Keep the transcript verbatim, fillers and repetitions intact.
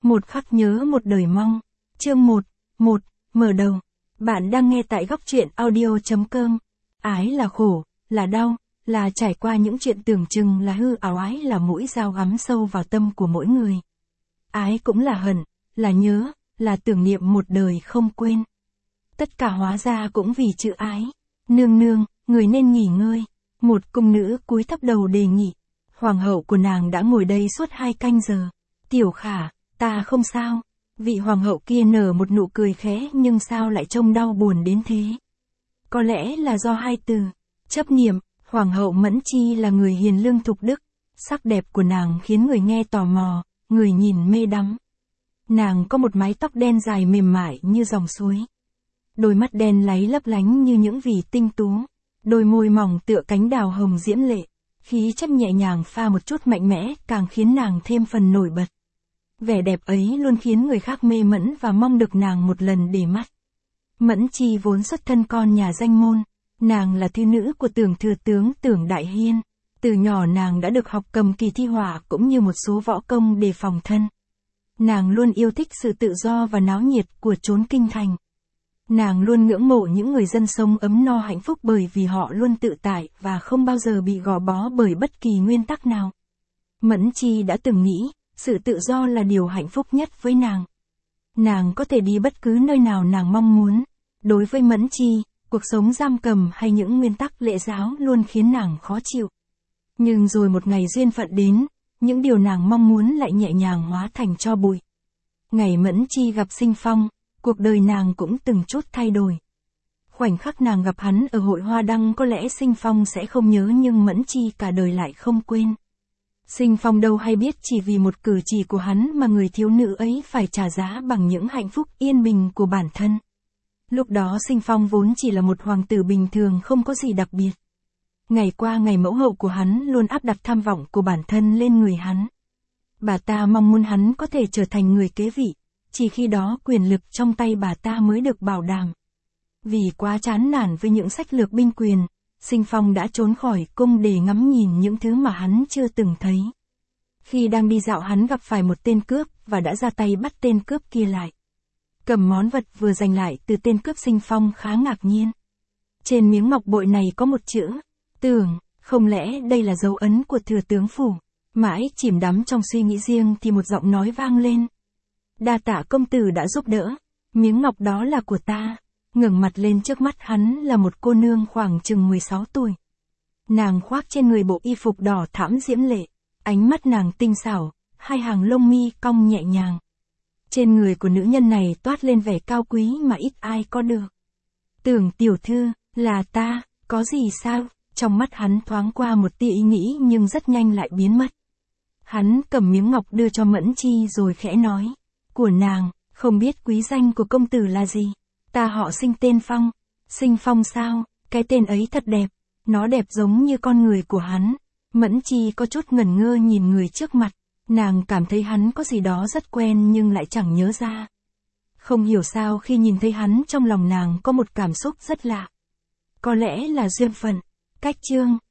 Một khắc nhớ một đời mong. Chương một. một. Mở đầu. Bạn đang nghe tại góc truyện audio chấm com. Ái là khổ, là đau, là trải qua những chuyện tưởng chừng là hư ảo, ái là mũi dao gắm sâu vào tâm của mỗi người. Ái cũng là hận, là nhớ, là tưởng niệm một đời không quên. Tất cả hóa ra cũng vì chữ ái. Nương nương, người nên nghỉ ngơi. Một cung nữ cúi thấp đầu đề nghị. Hoàng hậu của nàng đã ngồi đây suốt hai canh giờ. Tiểu Khả, ta không sao. Vị hoàng hậu kia nở một nụ cười khẽ, nhưng sao lại trông đau buồn đến thế? Có lẽ là do hai từ, chấp niệm. Hoàng hậu Mẫn Chi là người hiền lương thục đức. Sắc đẹp của nàng khiến người nghe tò mò, người nhìn mê đắm. Nàng có một mái tóc đen dài mềm mại như dòng suối. Đôi mắt đen láy lấp lánh như những vì tinh tú. Đôi môi mỏng tựa cánh đào hồng diễm lệ. Khí chất nhẹ nhàng pha một chút mạnh mẽ càng khiến nàng thêm phần nổi bật. Vẻ đẹp ấy luôn khiến người khác mê mẩn và mong được nàng một lần để mắt. Mẫn Chi vốn xuất thân con nhà danh môn. Nàng là thư nữ của Tưởng thừa tướng Tưởng Đại Hiên. Từ nhỏ nàng đã được học cầm kỳ thi họa cũng như một số võ công để phòng thân. Nàng luôn yêu thích sự tự do và náo nhiệt của chốn kinh thành. Nàng luôn ngưỡng mộ những người dân sống ấm no hạnh phúc bởi vì họ luôn tự tại và không bao giờ bị gò bó bởi bất kỳ nguyên tắc nào. Mẫn Chi đã từng nghĩ, sự tự do là điều hạnh phúc nhất với nàng. Nàng có thể đi bất cứ nơi nào nàng mong muốn. Đối với Mẫn Chi, cuộc sống giam cầm hay những nguyên tắc lễ giáo luôn khiến nàng khó chịu. Nhưng rồi một ngày duyên phận đến, những điều nàng mong muốn lại nhẹ nhàng hóa thành tro bụi. Ngày Mẫn Chi gặp Sinh Phong, cuộc đời nàng cũng từng chút thay đổi. Khoảnh khắc nàng gặp hắn ở hội Hoa Đăng có lẽ Sinh Phong sẽ không nhớ, nhưng Mẫn Chi cả đời lại không quên. Sinh Phong đâu hay biết chỉ vì một cử chỉ của hắn mà người thiếu nữ ấy phải trả giá bằng những hạnh phúc yên bình của bản thân. Lúc đó Sinh Phong vốn chỉ là một hoàng tử bình thường không có gì đặc biệt. Ngày qua ngày mẫu hậu của hắn luôn áp đặt tham vọng của bản thân lên người hắn. Bà ta mong muốn hắn có thể trở thành người kế vị, chỉ khi đó quyền lực trong tay bà ta mới được bảo đảm. Vì quá chán nản với những sách lược binh quyền, Sinh Phong đã trốn khỏi cung để ngắm nhìn những thứ mà hắn chưa từng thấy. Khi đang đi dạo hắn gặp phải một tên cướp và đã ra tay bắt tên cướp kia lại. Cầm món vật vừa giành lại từ tên cướp, Sinh Phong khá ngạc nhiên. Trên miếng ngọc bội này có một chữ, Tưởng, không lẽ đây là dấu ấn của thừa tướng phủ? Mãi chìm đắm trong suy nghĩ riêng thì một giọng nói vang lên. Đa tạ công tử đã giúp đỡ, miếng ngọc đó là của ta. Ngẩng mặt lên, trước mắt hắn là một cô nương khoảng chừng mười sáu tuổi. Nàng khoác trên người bộ y phục đỏ thẫm diễm lệ, ánh mắt nàng tinh xảo, hai hàng lông mi cong nhẹ nhàng. Trên người của nữ nhân này toát lên vẻ cao quý mà ít ai có được. Tưởng tiểu thư, là ta, có gì sao? Trong mắt hắn thoáng qua một tia ý nghĩ nhưng rất nhanh lại biến mất. Hắn cầm miếng ngọc đưa cho Mẫn Chi rồi khẽ nói. Của nàng, không biết quý danh của công tử là gì? Ta họ Sinh, tên Phong. Sinh Phong sao? Cái tên ấy thật đẹp. Nó đẹp giống như con người của hắn. Mẫn Chi có chút ngẩn ngơ nhìn người trước mặt. Nàng cảm thấy hắn có gì đó rất quen nhưng lại chẳng nhớ ra. Không hiểu sao khi nhìn thấy hắn trong lòng nàng có một cảm xúc rất lạ. Có lẽ là duyên phận. Cách chương.